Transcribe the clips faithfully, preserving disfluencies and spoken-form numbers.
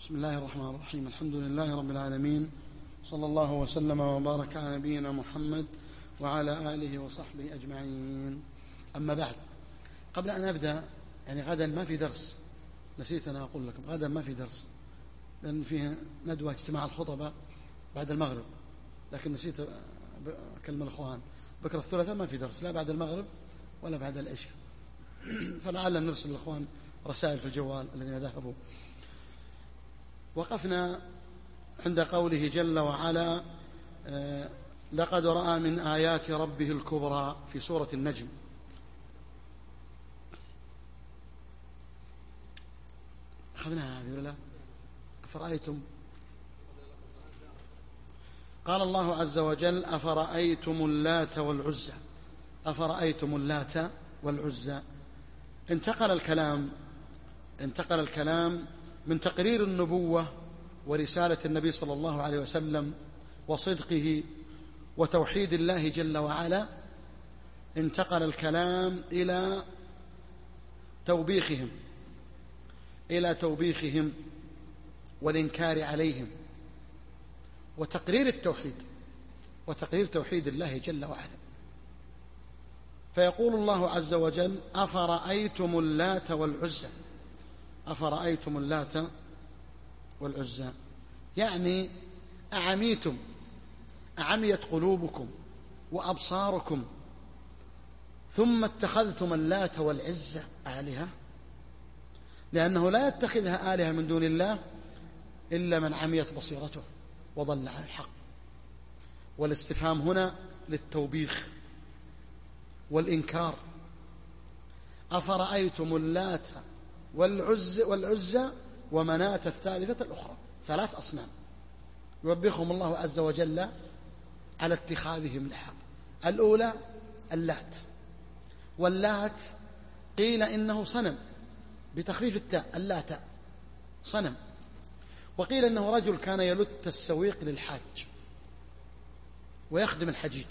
بسم الله الرحمن الرحيم. الحمد لله رب العالمين، صلى الله وسلم وبارك على نبينا محمد وعلى آله وصحبه أجمعين. أما بعد، قبل أن أبدأ، يعني غدا ما في درس، نسيت أنا أقول لكم غدا ما في درس لأن فيه ندوة اجتماع الخطبة بعد المغرب، لكن نسيت أكلم الأخوان بكرة الثلاثاء ما في درس لا بعد المغرب ولا بعد العشاء فلعل نرسل الأخوان رسائل في الجوال الذين ذهبوا. وقفنا عند قوله جل وعلا: لقد رأى من آيات ربه الكبرى في سورة النجم. أخذناها هذه ولا لا؟ أفرأيتم، قال الله عز وجل: أفرأيتم اللات والعزى. أفرأيتم اللات والعزى. انتقل الكلام انتقل الكلام من تقرير النبوة ورسالة النبي صلى الله عليه وسلم وصدقه وتوحيد الله جل وعلا، انتقل الكلام إلى توبيخهم إلى توبيخهم والإنكار عليهم وتقرير التوحيد وتقرير توحيد الله جل وعلا. فيقول الله عز وجل: أفرأيتم اللات والعزى. أفرأيتم اللات والعزى، يعني أعميتم، أعميت قلوبكم وأبصاركم ثم اتخذتم اللات والعزى آلهة، لأنه لا يتخذها آلهة من دون الله إلا من عميت بصيرته وضل عن الحق. والاستفهام هنا للتوبيخ والإنكار. أفرأيتم اللات والعزى, والعزى ومناة الثالثة الأخرى، ثلاث أصنام يوبخهم الله عز وجل على اتخاذهم لها. الأولى اللات، واللات قيل إنه صنم بتخفيف التاء، اللات صنم، وقيل إنه رجل كان يلت السويق للحاج ويخدم الحجيج،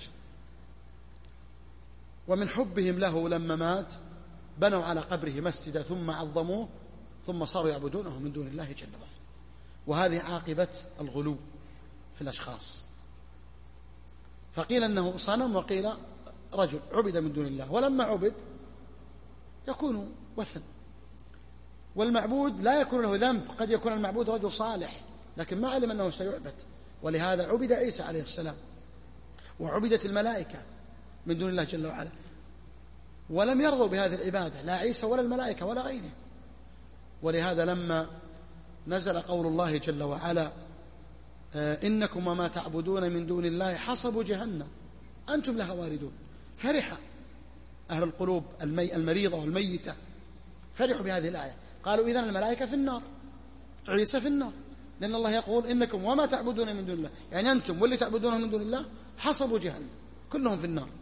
ومن حبهم له لما مات بنوا على قبره مسجدا ثم عظموه ثم صاروا يعبدونه من دون الله جل وعلا. وهذه عاقبة الغلو في الأشخاص. فقيل أنه صنم وقيل رجل عبد من دون الله، ولما عبد يكون وثن، والمعبود لا يكون له ذنب. قد يكون المعبود رجل صالح لكن ما علم أنه سيعبد، ولهذا عبد عيسى عليه السلام وعبدت الملائكة من دون الله جل وعلا، ولم يرضوا بهذه العبادة لا عيسى ولا الملائكة ولا غيره. ولهذا لما نزل قول الله جل وعلا: إنكم وما تعبدون من دون الله حصب جهنم أنتم لها واردون، فرح أهل القلوب المي المريضة والميتة، فرحوا بهذه الآية، قالوا إذن الملائكة في النار، عيسى في النار، لأن الله يقول: إنكم وما تعبدون من دون الله، يعني أنتم واللي تعبدونه من دون الله حصب جهنم كلهم في النار.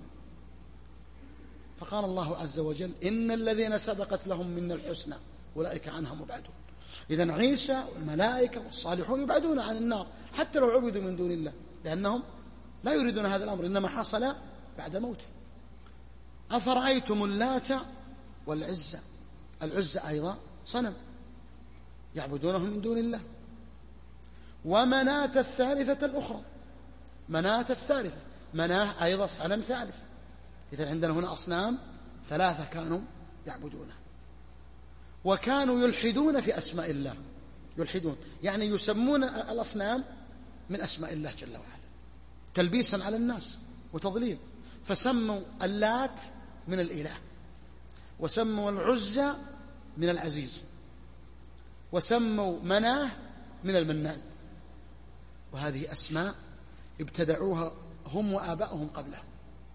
فقال الله عز وجل: إن الذين سبقت لهم من الحسنى أولئك عنها مبعدون. إذن عيسى والملائكة والصالحون يبعدون عن النار حتى لو عبدوا من دون الله، لأنهم لا يريدون هذا الأمر، إنما حصل بعد موته. أفرأيتم اللات والعزى. العزى أيضا صنم يعبدونه من دون الله. ومناة الثالثة الأخرى. مناة الثالثة، مناة أيضا صنم ثالث. إذن عندنا هنا أصنام ثلاثة كانوا يعبدونها، وكانوا يلحدون في أسماء الله. يلحدون يعني يسمون الأصنام من أسماء الله جل وعلا تلبيسا على الناس وتضليل، فسموا اللات من الإله، وسموا العزى من العزيز، وسموا مناه من المنان. وهذه أسماء ابتدعوها هم وآباؤهم قبلهم.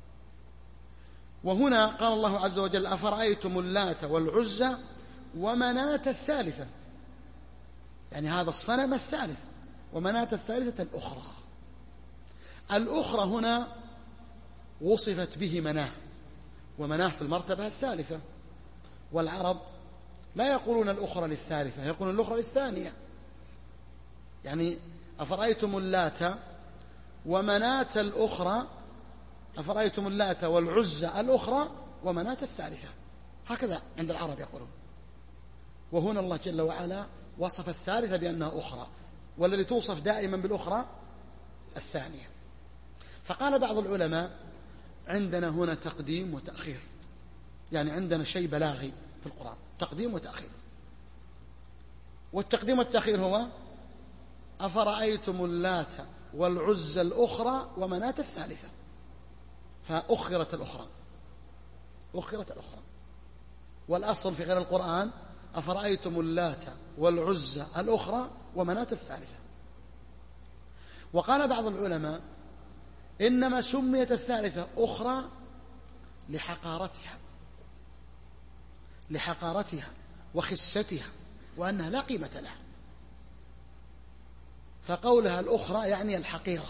وهنا قال الله عز وجل: أفرأيتم اللات والعزى ومناة الثالثة، يعني هذا الصنم الثالث، ومناة الثالثة الأخرى. الأخرى هنا وصفت به مناه، ومناه في المرتبة الثالثة، والعرب لا يقولون الأخرى للثالثة، يقولون الأخرى للثانية. يعني أفرأيتم اللات ومناة الأخرى، أفرأيتم اللات والعزى الأخرى ومناة الثالثة، هكذا عند العرب يقولون. وهنا الله جل وعلا وصف الثالثة بأنها أخرى، والذي توصف دائما بالأخرى الثانية. فقال بعض العلماء عندنا هنا تقديم وتأخير، يعني عندنا شيء بلاغي في القرآن، تقديم وتأخير. والتقديم والتأخير هو أفرأيتم اللات والعزى الأخرى ومناة الثالثة، فأخرت الأخرى، أخرت الأخرى. والأصل في غير القرآن أفرأيتم اللات والعزى الأخرى ومناة الثالثة. وقال بعض العلماء إنما سميت الثالثة أخرى لحقارتها، لحقارتها وخستها، وأنها لا قيمة لها، فقولها الأخرى يعني الحقيرة،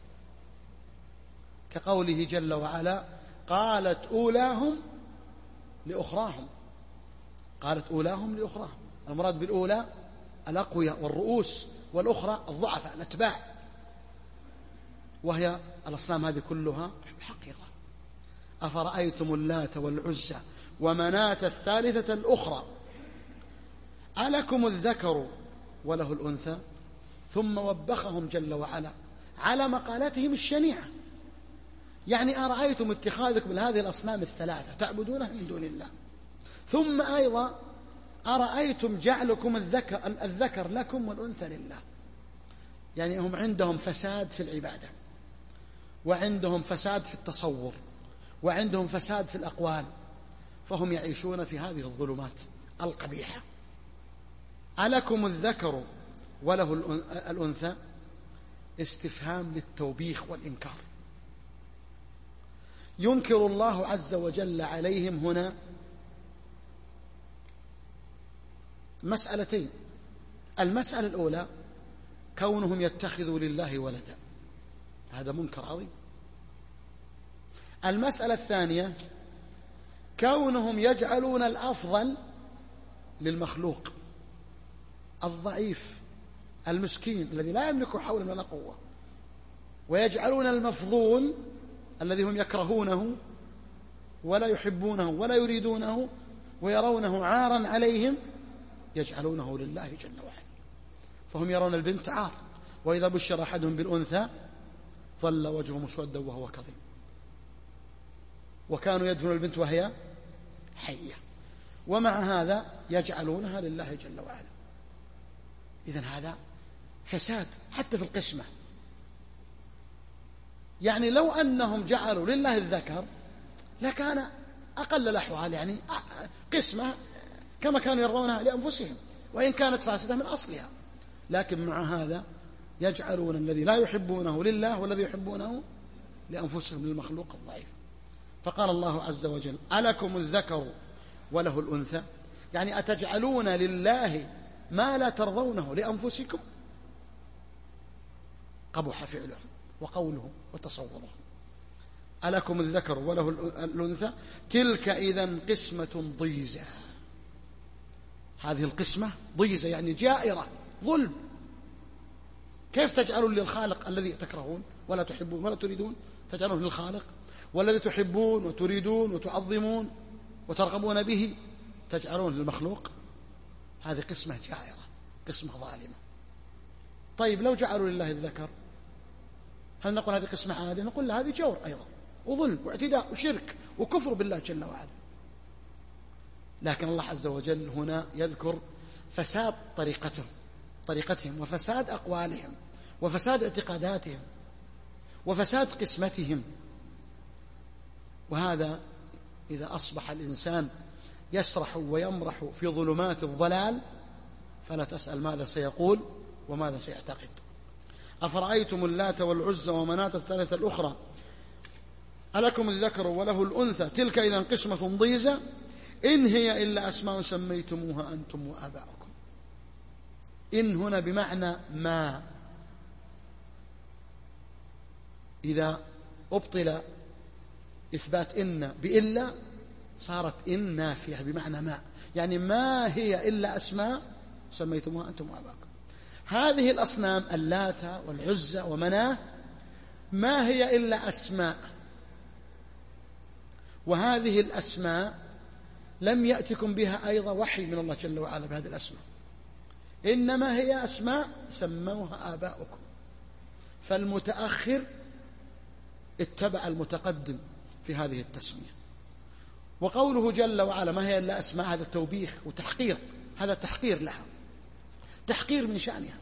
كقوله جل وعلا قالت أولاهم لأخراهم، قالت أولاهم لأخراهم. المراد بالأولى الأقوياء والرؤوس، والأخرى الضعفاء الأتباع، وهي الأصنام هذه كلها حقيرة. أفرأيتم اللات والعزى ومناة الثالثة الأخرى ألكم الذكر وله الأنثى، ثم وبخهم جل وعلا على مقالاتهم الشنيعة، يعني أرأيتم اتخاذكم من هذه الأصنام الثلاثة تعبدونها من دون الله، ثم أيضا أرأيتم جعلكم الذكر, الذكر لكم والأنثى لله. يعني هم عندهم فساد في العبادة، وعندهم فساد في التصور، وعندهم فساد في الأقوال، فهم يعيشون في هذه الظلمات القبيحة. ألكم الذكر وله الأنثى، استفهام للتوبيخ والإنكار. ينكر الله عز وجل عليهم هنا مسألتين. المسألة الأولى كونهم يتخذوا لله ولدا، هذا منكر عظيم. المسألة الثانية كونهم يجعلون الأفضل للمخلوق الضعيف المسكين الذي لا يملك حولا ولا قوة، ويجعلون المفضول الذي هم يكرهونه ولا يحبونه ولا يريدونه ويرونه عارا عليهم، يجعلونه لله جل وعلا. فهم يرون البنت عار، وإذا بشر أحدهم بالأنثى ظل وجهه مسودا وهو كظيم، وكانوا يدفنون البنت وهي حية، ومع هذا يجعلونها لله جل وعلا. إذن هذا فساد حتى في القسمة. يعني لو أنهم جعلوا لله الذكر لكان أقل الأحوال، يعني قسمة كما كانوا يرونها لأنفسهم، وإن كانت فاسدة من أصلها، لكن مع هذا يجعلون الذي لا يحبونه لله والذي يحبونه لأنفسهم للمخلوق الضعيف. فقال الله عز وجل ألكم الذكر وله الأنثى، يعني أتجعلون لله ما لا ترضونه لأنفسكم؟ قبح فعلهم وقولهم وتصورهم. ألكم الذكر وله الأنثى تلك إذن قسمة ضيزى، هذه القسمة ضيزة يعني جائرة ظلم. كيف تجعلون للخالق الذي تكرهون ولا تحبون ولا تريدون تجعلون للخالق، والذي تحبون وتريدون وتعظمون وترغبون به تجعلون للمخلوق؟ هذه قسمة جائرة، قسمة ظالمة. طيب لو جعلوا لله الذكر هل نقول هذه قسمة عادلة؟ نقول هذه جور أيضا وظلم واعتداء وشرك وكفر بالله جل وعلا. لكن الله عز وجل هنا يذكر فساد طريقتهم طريقتهم وفساد أقوالهم وفساد اعتقاداتهم وفساد قسمتهم. وهذا إذا أصبح الإنسان يسرح ويمرح في ظلمات الضلال فلا تسأل ماذا سيقول وماذا سيعتقد. أفرأيتم اللات والعزى ومناة الثالثة الأخرى ألكم الذكر وله الأنثى تلك إذن قسمة ضيزى إن هي إلا أسماء سميتموها أنتم وآباؤكم. إن هنا بمعنى ما، إذا أبطل إثبات إن بإلا صارت إن نافية بمعنى ما، يعني ما هي إلا أسماء سميتموها أنتم وآباؤكم. هذه الأصنام اللات والعزى ومناه ما هي إلا أسماء، وهذه الأسماء لم يأتكم بها أيضا وحي من الله جل وعلا بهذه الأسماء، إنما هي أسماء سموها آباؤكم، فالمتأخر اتبع المتقدم في هذه التسمية. وقوله جل وعلا ما هي إلا أسماء، هذا توبيخ وتحقير، هذا تحقير لها، تحقير من شأنها.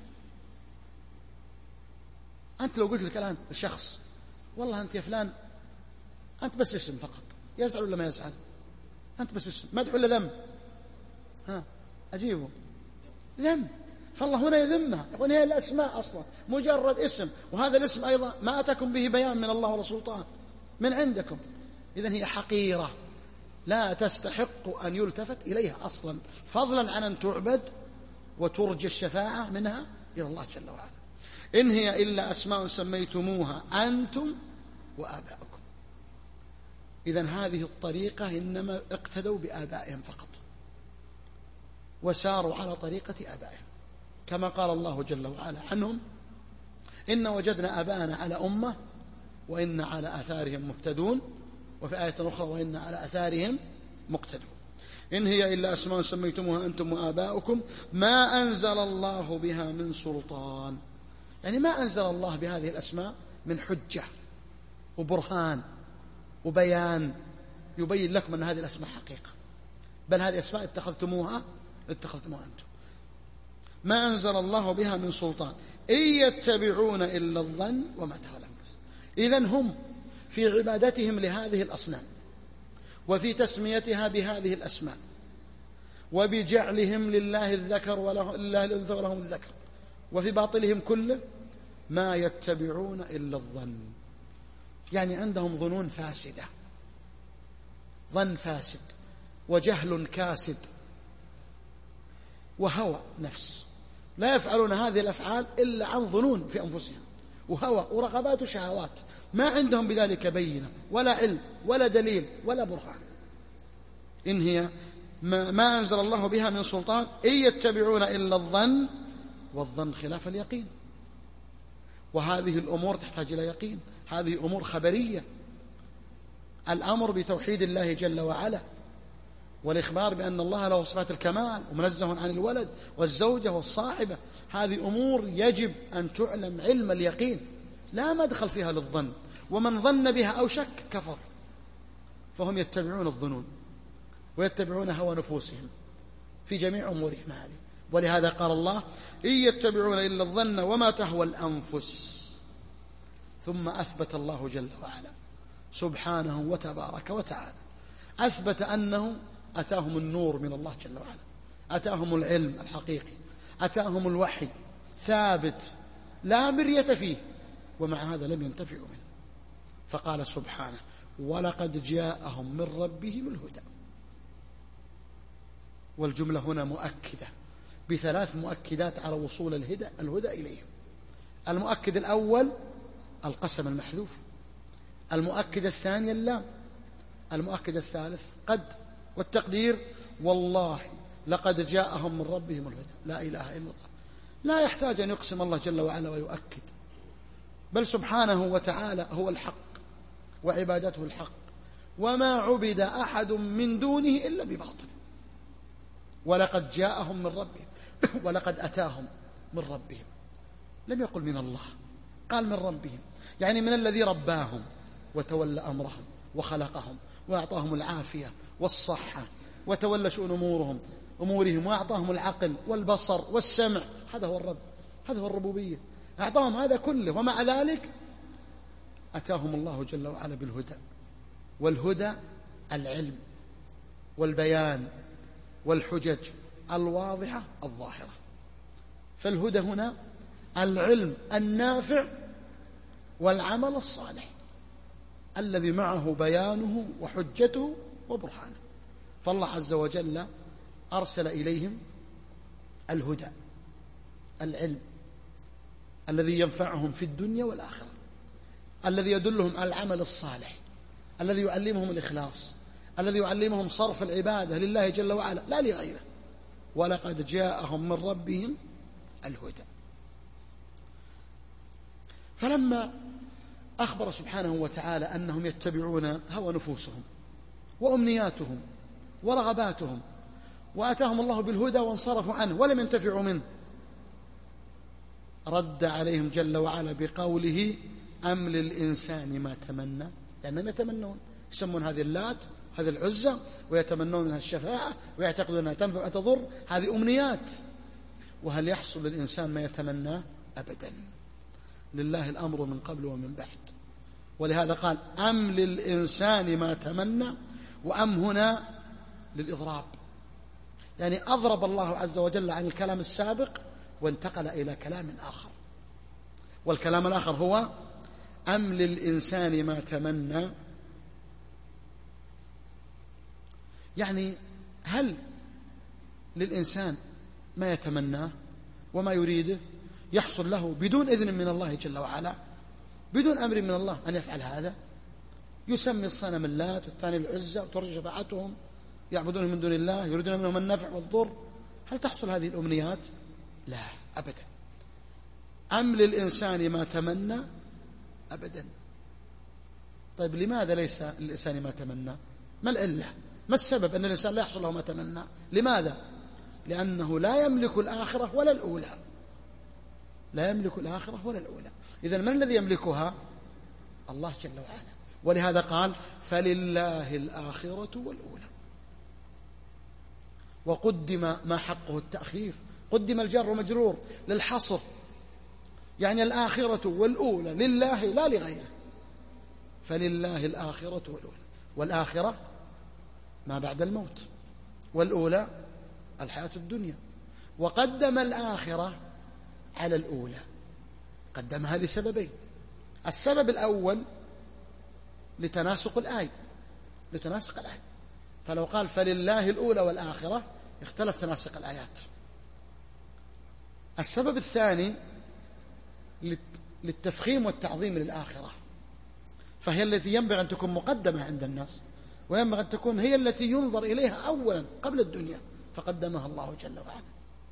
أنت لو قلت لك الآن لشخص والله أنت يا فلان أنت بس اسم فقط، يزعل ولا ما يزعل؟ أنت بس اسم، مدح ولا ذم؟ ها أجيبه ذم. فالله هنا يذمها، يقول هي الأسماء أصلا مجرد اسم، وهذا الاسم أيضا ما أتاكم به بيان من الله ولا سلطان من عندكم، إذن هي حقيرة لا تستحق أن يلتفت إليها أصلا، فضلا عن أن تعبد وترجى الشفاعة منها إلى الله جل وعلا. إن هي إلا أسماء سميتموها أنتم وآباؤكم. إذن هذه الطريقة إنما اقتدوا بآبائهم فقط وساروا على طريقة آبائهم، كما قال الله جل وعلا عنهم إن وجدنا آباءنا على أمة وإن على آثارهم مهتدون، وفي آية أخرى وإن على آثارهم مقتدون. إن هي إلا أسماء سميتموها أنتم وآباؤكم ما أنزل الله بها من سلطان، يعني ما أنزل الله بهذه الأسماء من حجة وبرهان وبيان يبين لكم أن هذه الأسماء حقيقة، بل هذه الأسماء اتخذتموها اتخذتموها أنتم. ما أنزل الله بها من سلطان إن يتبعون إلا الظن وما تهوى الأنفس. إذن هم في عبادتهم لهذه الأصنام وفي تسميتها بهذه الأسماء وبجعلهم لله الذكر وله لله الأنثى ولهم الذكر، وفي باطلهم كله ما يتبعون إلا الظن، يعني عندهم ظنون فاسدة، ظن فاسد وجهل كاسد وهوى نفس، لا يفعلون هذه الأفعال إلا عن ظنون في أنفسهم وهوى ورغبات وشهوات، ما عندهم بذلك بينة ولا علم ولا دليل ولا برهان. إن هي ما, ما أنزل الله بها من سلطان إن يتبعون إلا الظن، والظن خلاف اليقين، وهذه الأمور تحتاج إلى يقين، هذه أمور خبرية، الأمر بتوحيد الله جل وعلا والإخبار بأن الله له صفات الكمال ومنزه عن الولد والزوجة والصاحبة، هذه أمور يجب أن تعلم علم اليقين، لا مدخل فيها للظن، ومن ظن بها أو شك كفر. فهم يتبعون الظنون ويتبعون هوى نفوسهم في جميع أمورهم هذه، ولهذا قال الله إن يتبعون إلا الظن وما تهوى الأنفس. ثم أثبت الله جل وعلا سبحانه وتبارك وتعالى، أثبت أنه أتاهم النور من الله جل وعلا، أتاهم العلم الحقيقي، أتاهم الوحي ثابت لا مرية فيه، ومع هذا لم ينتفعوا منه. فقال سبحانه ولقد جاءهم من ربهم الهدى، والجملة هنا مؤكدة بثلاث مؤكدات على وصول الهدى الهدى إليهم. المؤكد الأول القسم المحذوف، المؤكد الثاني اللام، المؤكد الثالث قد، والتقدير والله لقد جاءهم من ربهم الهدى. لا إله إلا الله، لا يحتاج أن يقسم الله جل وعلا ويؤكد، بل سبحانه وتعالى هو الحق وعبادته الحق، وما عبد أحد من دونه إلا بباطل. ولقد جاءهم من ربهم ولقد أتاهم من ربهم، لم يقل من الله، قال من ربهم، يعني من الذي رباهم وتولى أمرهم وخلقهم وأعطاهم العافية والصحة وتولى شؤون أمورهم أمورهم وأعطاهم العقل والبصر والسمع. هذا هو الرب، هذا هو الربوبية، أعطاهم هذا كله، ومع ذلك أتاهم الله جل وعلا بالهدى. والهدى العلم والبيان والحجج الواضحة الظاهرة. فالهدى هنا العلم النافع والعمل الصالح الذي معه بيانه وحجته وبرهانه. فالله عز وجل أرسل إليهم الهدى، العلم الذي ينفعهم في الدنيا والآخرة، الذي يدلهم على العمل الصالح، الذي يعلمهم الإخلاص، الذي يعلمهم صرف العبادة لله جل وعلا لا لغيره. ولقد جاءهم من ربهم الهدى. فلما أخبر سبحانه وتعالى أنهم يتبعون هوى نفوسهم وأمنياتهم ورغباتهم، وأتاهم الله بالهدى وانصرفوا عنه ولم ينتفعوا منه، رد عليهم جل وعلا بقوله أم للإنسان ما تمنى، لأنهم يتمنون، يسمون هذه اللات هذه العزة ويتمنون منها الشفاعة ويعتقدون أنها تنفع وتضر، هذه أمنيات. وهل يحصل للإنسان ما يتمنى؟ أبدا، لله الأمر من قبل ومن بعد. ولهذا قال أم للإنسان ما تمنى، وأم هنا للإضراب، يعني أضرب الله عز وجل عن الكلام السابق وانتقل إلى كلام آخر، والكلام الآخر هو أم للإنسان ما تمنى، يعني هل للإنسان ما يتمناه وما يريده يحصل له بدون إذن من الله جل وعلا، بدون أمر من الله أن يفعل هذا؟ يسمي الصنم اللات والثاني العزة وترجى شفاعتهم، يعبدون من دون الله، يريدون منهم النفع والضر. هل تحصل هذه الأمنيات؟ لا أبدا. أم للإنسان ما تمنى؟ أبدا. طيب لماذا ليس للإنسان ما تمنى؟ ما العلة؟ ما السبب أن الإنسان لا يحصل له ما تمنى؟ لماذا؟ لأنه لا يملك الآخرة ولا الأولى، لا يملك الآخرة ولا الأولى. إذن من الذي يملكها؟ الله جل وعلا. ولهذا قال فلله الآخرة والأولى، وقدم ما حقه التأخير، قدم الجر ومجرور للحصر، يعني الآخرة والأولى لله لا لغيره، فلله الآخرة والأولى. والآخرة ما بعد الموت، والأولى الحياة الدنيا. وقدم الآخرة على الأولى، قدمها لسببين. السبب الأول لتناسق الآية، لتناسق الآية، فلو قال فلله الأولى والآخرة اختلف تناسق الآيات. السبب الثاني للتفخيم والتعظيم للآخرة، فهي التي ينبغي أن تكون مقدمة عند الناس، وينبغي أن تكون هي التي ينظر إليها أولا قبل الدنيا، فقدمها الله جل وعلا.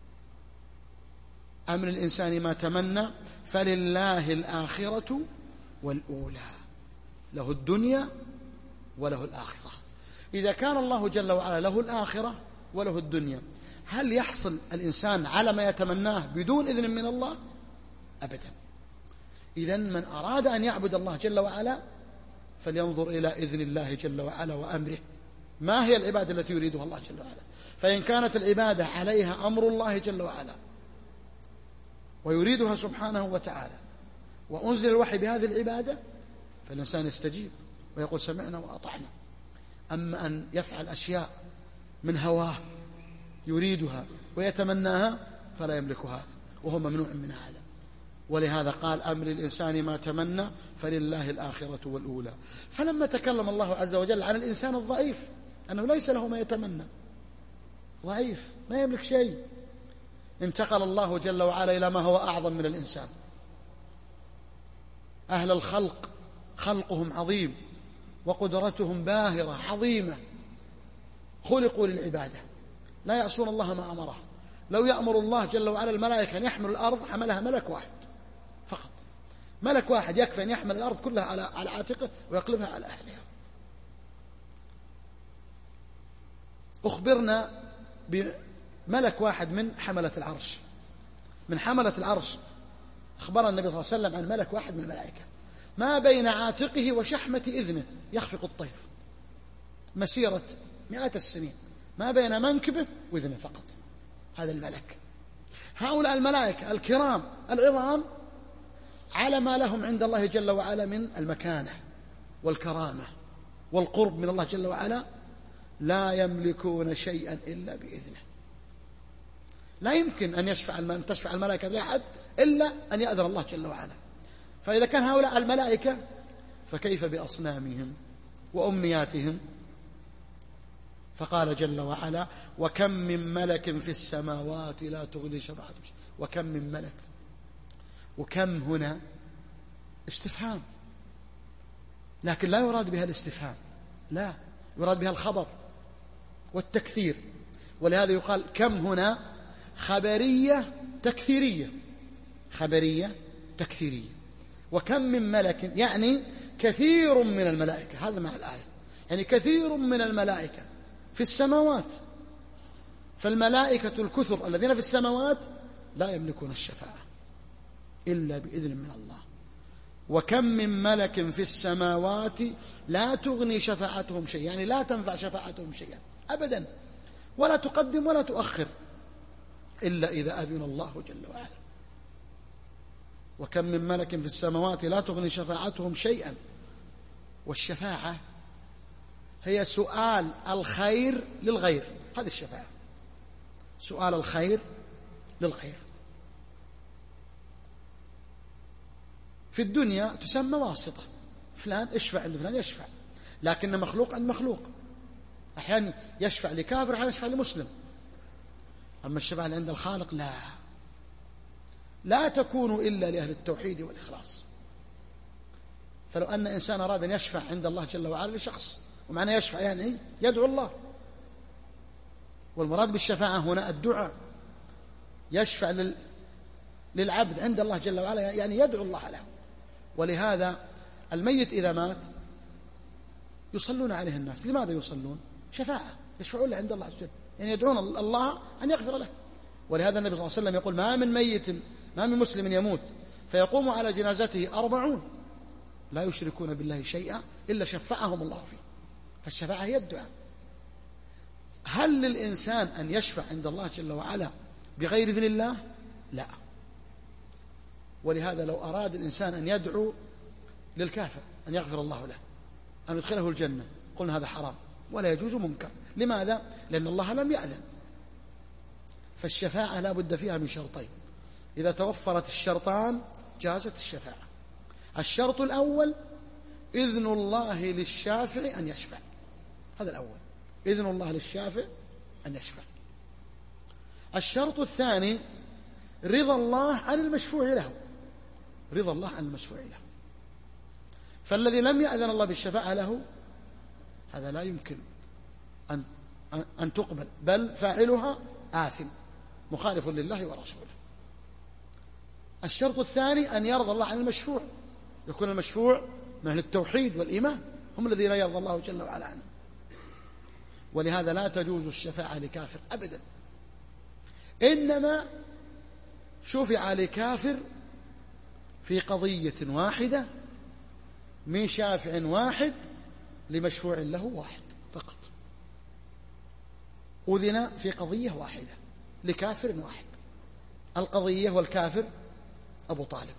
أم للإنسان ما تمنى، فلله الآخرة والأولى، له الدنيا وله الآخرة. إذا كان الله جل وعلا له الآخرة وله الدنيا، هل يحصل الإنسان على ما يتمناه بدون إذن من الله؟ أبدا. إذن من أراد أن يعبد الله جل وعلا فلينظر إلى إذن الله جل وعلا وأمره، ما هي العبادة التي يريدها الله جل وعلا. فإن كانت العبادة عليها أمر الله جل وعلا ويريدها سبحانه وتعالى، وأنزل الوحي بهذه العبادة، فالإنسان يستجيب ويقول سمعنا وأطعنا. أما أن يفعل أشياء من هواه يريدها ويتمناها فلا يملك هذا، وهو ممنوع من هذا. ولهذا قال أم للإنسان ما تمنى، فلله الآخرة والأولى. فلما تكلم الله عز وجل عن الإنسان الضعيف أنه ليس له ما يتمنى، ضعيف ما يملك شيء، انتقل الله جل وعلا إلى ما هو أعظم من الإنسان. أهل الخلق خلقهم عظيم وقدرتهم باهرة عظيمة، خلقوا للعبادة، لا يعصون الله ما أمره. لو يأمر الله جل وعلا الملائكة أن يحمل الأرض حملها ملك واحد فقط، ملك واحد يكفي أن يحمل الأرض كلها على على عاتقه ويقلبها على أهلها. أخبرنا بملك واحد من حملة العرش، من حملة العرش أخبر النبي صلى الله عليه وسلم عن ملك واحد من الملائكة ما بين عاتقه وشحمة إذنه يخفق الطير مسيرة مئات السنين، ما بين منكبه وإذنه فقط، هذا الملك. هؤلاء الملائكة الكرام العظام على ما لهم عند الله جل وعلا من المكانة والكرامة والقرب من الله جل وعلا، لا يملكون شيئا إلا بإذنه. لا يمكن أن يشفع أن تشفع الملائكة لأحد إلا أن يأذن الله جل وعلا. فإذا كان هؤلاء الملائكة فكيف بأصنامهم وأمنياتهم؟ فقال جل وعلا وكم من ملك في السماوات لا تغني شفاعتهم شيئا. وكم من ملك، وكم هنا استفهام، لكن لا يراد بها الاستفهام، لا يراد بها الخبر والتكثير. ولهذا يقال كم هنا خبرية تكثيرية، خبرية تكثيرية. وكم من ملك يعني كثير من الملائكة، هذا معنى الآية، يعني كثير من الملائكة في السماوات، فالملائكة الكثر الذين في السماوات لا يملكون الشفاعة إلا بإذن من الله. وكم من ملك في السماوات لا تغني شفاعتهم شيئا، يعني لا تنفع شفاعتهم شيئا أبدا، ولا تقدم ولا تؤخر إلا إذا أذن الله جل وعلا. وكم من ملك في السماوات لا تغني شفاعتهم شيئا. والشفاعة هي سؤال الخير للغير، هذه الشفاعة، سؤال الخير للغير. في الدنيا تسمى واسطة، فلان اشفع عند فلان يشفع، لكن مخلوق عند مخلوق، أحيانا يشفع لكافر أحيانا يشفع لمسلم. أما الشفاعة عند الخالق لا لا تكون إلا لأهل التوحيد والإخلاص. فلو أن إنسان أراد أن يشفع عند الله جل وعلا لشخص، ومعنى يشفع يعني يدعو الله، والمراد بالشفاعة هنا الدعاء، يشفع لل... للعبد عند الله جل وعلا يعني يدعو الله له. ولهذا الميت إذا مات يصلون عليه الناس. لماذا يصلون؟ شفاعة، يشفعون له عند الله عز وجل، يعني يدعون الله أن يغفر له. ولهذا النبي صلى الله عليه وسلم يقول ما من ميت ما من مسلم يموت فيقوم على جنازته أربعون لا يشركون بالله شيئا إلا شفعهم الله فيه. فالشفاعة هي الدعاء. هل للإنسان أن يشفع عند الله جل وعلا بغير إذن الله؟ لا. ولهذا لو أراد الإنسان أن يدعو للكافر أن يغفر الله له، أن يدخله الجنة، قلنا هذا حرام ولا يجوز منكر. لماذا؟ لأن الله لم يأذن. فالشفاعة لا بد فيها من شرطين، إذا توفرت الشرطان جازت الشفاعة. الشرط الأول إذن الله للشافع أن يشفع، هذا الأول، إذن الله للشافع أن يشفع. الشرط الثاني رضا الله عن المشفوع له، رضا الله عن المشفوع له. فالذي لم يأذن الله بالشفاعة له هذا لا يمكن أن, أن تقبل، بل فاعلها آثم مخالف لله ورسوله. الشرط الثاني أن يرضى الله عن المشفوع، يكون المشفوع من أهل التوحيد والإيمان، هم الذين يرضى الله جل وعلا عنهم. ولهذا لا تجوز الشفاعة لكافر أبدا، إنما شفع لكافر في قضية واحدة من شافع واحد لمشفوع له واحد فقط، أذن في قضية واحدة لكافر واحد. القضية والكافر أبو طالب،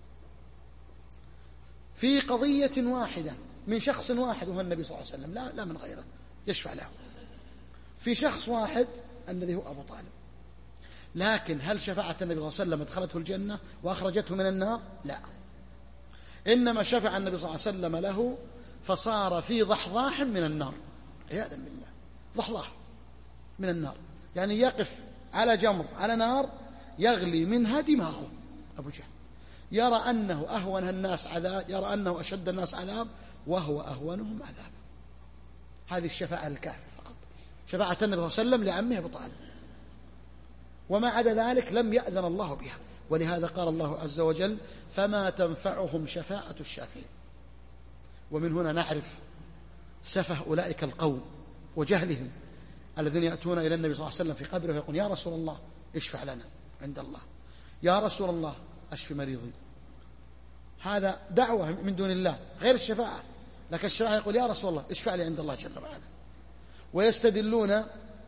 في قضية واحدة من شخص واحد وهو النبي صلى الله عليه وسلم، لا, لا من غيره يشفع له، في شخص واحد الذي هو أبو طالب. لكن هل شفاعة النبي صلى الله عليه وسلم ادخلته الجنة وأخرجته من النار؟ لا، إنما شفع النبي صلى الله عليه وسلم له فصار في ضحضاح من النار، عياذا بالله، ضحضاح من النار، يعني يقف على جمر على نار يغلي منها دماغه أبو جهل، يرى أنه أهون الناس عذاب، يرى أنه أشد الناس عذاب وهو أهونهم عذابا. هذه الشفاعة للكافر فقط، شفاعة النبي صلى الله عليه وسلم لعمه أبو طالب، وما عدا ذلك لم يأذن الله بها. ولهذا قال الله عز وجل فما تنفعهم شفاعة الشافعين. ومن هنا نعرف سفه أولئك القوم وجهلهم الذين يأتون إلى النبي صلى الله عليه وسلم في قبره ويقول يا رسول الله اشفع لنا عند الله، يا رسول الله أشف مريضي. هذا دعوة من دون الله غير الشفاعة، لكن الشفاعة يقول يا رسول الله اشفع لي عند الله جل وعلا. ويستدلون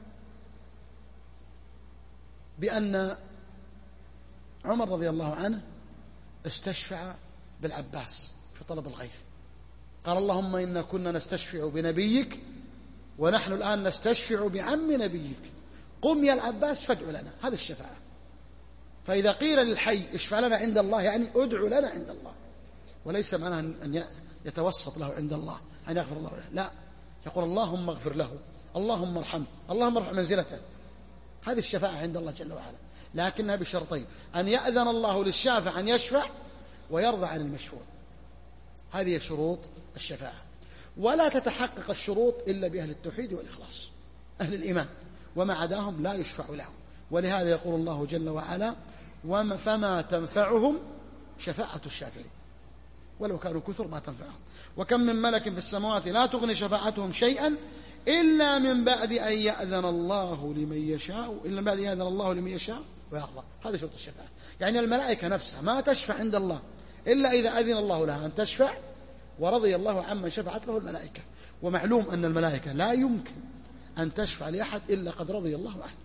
بأن عمر رضي الله عنه استشفع بالعباس في طلب الغيث، قال اللهم إنا كنا نستشفع بنبيك ونحن الآن نستشفع بعم نبيك، قم يا العباس فادع لنا. هذه الشفاعة. فإذا قيل للحي اشفع لنا عند الله يعني ادعو لنا عند الله، وليس معناه أن يتوسط له عند الله أن يغفر الله له، لا، يقول اللهم اغفر له، اللهم ارحمه، اللهم ارفع منزلته. هذه الشفاعة عند الله جل وعلا، لكنها بشرطين، أن يأذن الله للشافع أن يشفع ويرضى عن المشفوع. هذه شروط الشفاعة، ولا تتحقق الشروط إلا بأهل التوحيد والإخلاص، أهل الإيمان، وما عداهم لا يشفع لهم. ولهذا يقول الله جل وعلا فما تنفعهم شفاعة الشافعين، ولو كانوا كثر ما تنفعهم. وكم من ملك في السماوات لا تغني شفاعتهم شيئا إلا من بعد أن يأذن الله لمن يشاء إلا من بعد أن يأذن الله لمن يشاء ويرضى. هذا شرط الشفاعة. يعني الملائكة نفسها ما تشفع عند الله إلا إذا أذن الله لها أن تشفع ورضي الله عمن شفعت له الملائكة. ومعلوم أن الملائكة لا يمكن أن تشفع لأحد إلا قد رضي الله عنه،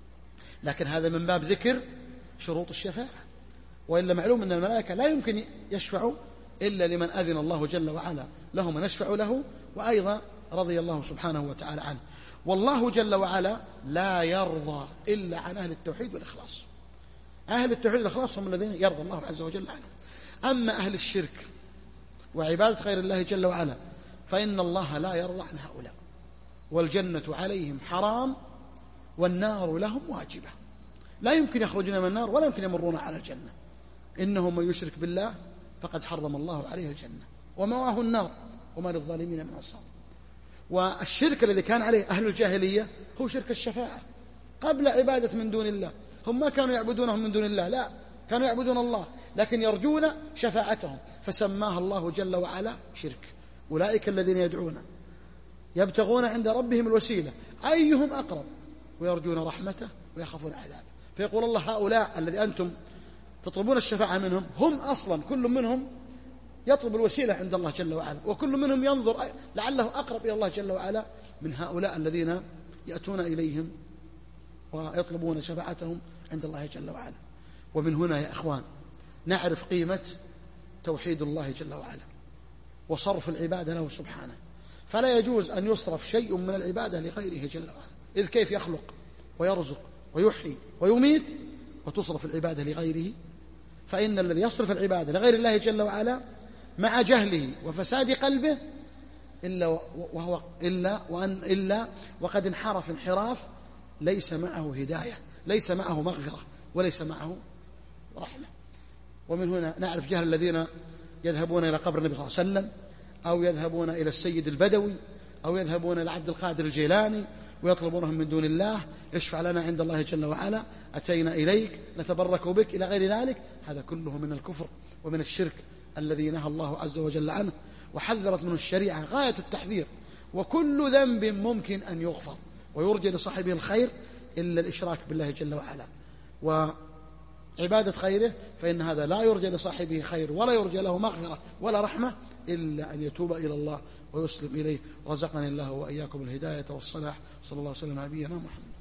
لكن هذا من باب ذكر شروط الشفاعة. وإلا معلوم أن الملائكة لا يمكن يشفعوا إلا لمن أذن الله جل وعلا له من يشفع له، وأيضا رضي الله سبحانه وتعالى عنه. والله جل وعلا لا يرضى إلا عن أهل التوحيد والإخلاص. أهل التوحيد والإخلاص هم الذين يرضى الله عز وجل عنهم. أما أهل الشرك وعبادة غير الله جل وعلا فإن الله لا يرضى عن هؤلاء، والجنة عليهم حرام والنار لهم واجبة. لا يمكن يخرجون من النار ولا يمكن يمرون على الجنة. إنه من يشرك بالله فقد حرم الله عليه الجنة ومواه النار وما للظالمين من أنصار. والشرك الذي كان عليه أهل الجاهلية هو شرك الشفاعة قبل عبادة من دون الله. هم ما كانوا يعبدونهم من دون الله، لا، كانوا يعبدون الله لكن يرجون شفاعتهم، فسماها الله جل وعلا شرك. أولئك الذين يدعون يبتغون عند ربهم الوسيلة أيهم أقرب ويرجون رحمته ويخافون عذابه. فيقول الله هؤلاء الذي أنتم تطلبون الشفاعة منهم هم أصلا كل منهم يطلب الوسيلة عند الله جل وعلا، وكل منهم ينظر لعله أقرب إلى الله جل وعلا من هؤلاء الذين يأتون إليهم ويطلبون شفاعتهم عند الله جل وعلا. ومن هنا يا إخوان نعرف قيمة توحيد الله جل وعلا وصرف العبادة له سبحانه. فلا يجوز أن يصرف شيء من العبادة لغيره جل وعلا، إذ كيف يخلق ويرزق ويحيي ويميت وتصرف العبادة لغيره؟ فإن الذي يصرف العبادة لغير الله جل وعلا مع جهله وفساد قلبه إلا وهو إلا وأن إلا وقد انحرف انحراف ليس معه هداية، ليس معه مغفرة، وليس معه رحمة. ومن هنا نعرف جهل الذين يذهبون إلى قبر النبي صلى الله عليه وسلم، أو يذهبون إلى السيد البدوي، أو يذهبون إلى عبد القادر الجيلاني ويطلبونهم من دون الله، اشفع لنا عند الله جل وعلا، أتينا إليك نتبرك بك، إلى غير ذلك. هذا كله من الكفر ومن الشرك الذي نهى الله عز وجل عنه وحذرت منه الشريعة غاية التحذير. وكل ذنب ممكن أن يغفر ويرجى لصاحبه الخير إلا الإشراك بالله جل وعلا وعبادة غيره، فإن هذا لا يرجى لصاحبه خير ولا يرجى له مغفرة ولا رحمة إلا أن يتوب إلى الله ويسلم إليه. رزقني الله وإياكم الهداية والصلاح. صلى الله عليه وسلم على نبينا محمد.